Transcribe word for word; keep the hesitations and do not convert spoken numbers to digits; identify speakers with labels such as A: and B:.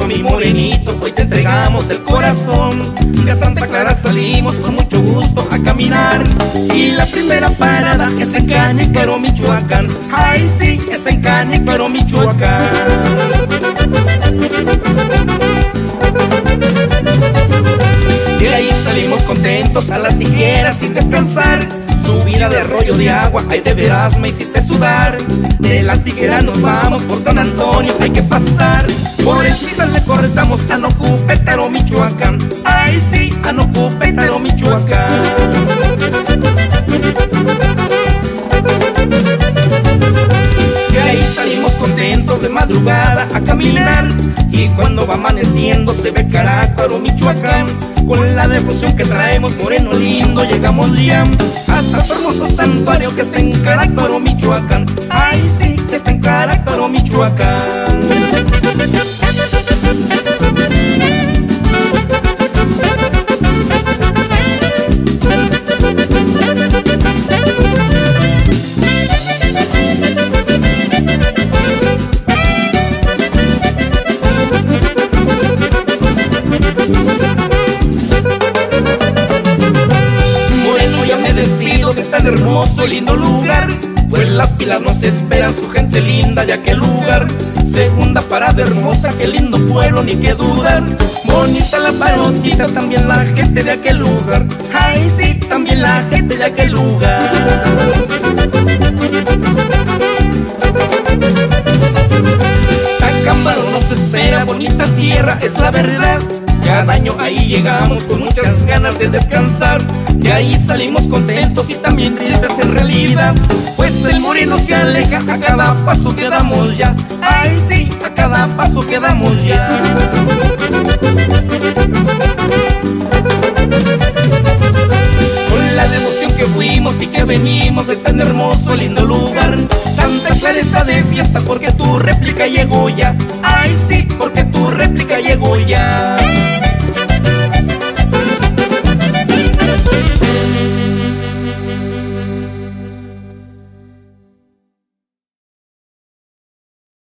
A: mi morenito, hoy te entregamos el corazón. De Santa Clara salimos con mucho gusto a caminar, y la primera parada es en Canícaro, Michoacán. Ay sí, es en Canícaro, Michoacán. De ahí salimos contentos a la tijera sin descansar. Subida de arroyo de agua, ay de veras me hiciste sudar. De la tijera nos vamos por San Antonio, hay que pasar. Por el Tizal le cortamos a Nocupétaro, Michoacán. Ay sí, a Nocupétaro, Michoacán. De ahí salimos contentos de madrugada a caminar, y cuando va amaneciendo se ve Carácuaro, Michoacán. Con la devoción que traemos, moreno lindo, llegamos ya hasta tu hermoso santuario que está en Carácuaro, Michoacán. Ay sí, que está en Carácuaro, Michoacán. Tan hermoso y lindo lugar, pues las pilas nos esperan, su gente linda de aquel lugar. Segunda parada hermosa, qué lindo pueblo, ni que dudar. Bonita la parotita, también la gente de aquel lugar. Ay sí, también la gente de aquel lugar. Acámbaro nos espera, bonita tierra, es la verdad. Cada año ahí llegamos con muchas ganas de descansar, y ahí salimos contentos y también tristes en realidad, pues el moreno se aleja a cada paso que damos ya. Ay sí, a cada paso que damos ya. Con la devoción que fuimos y que venimos de tan hermoso, lindo lugar, Santa Clara está de fiesta porque tu réplica llegó ya. Ay sí, porque tu réplica llegó ya.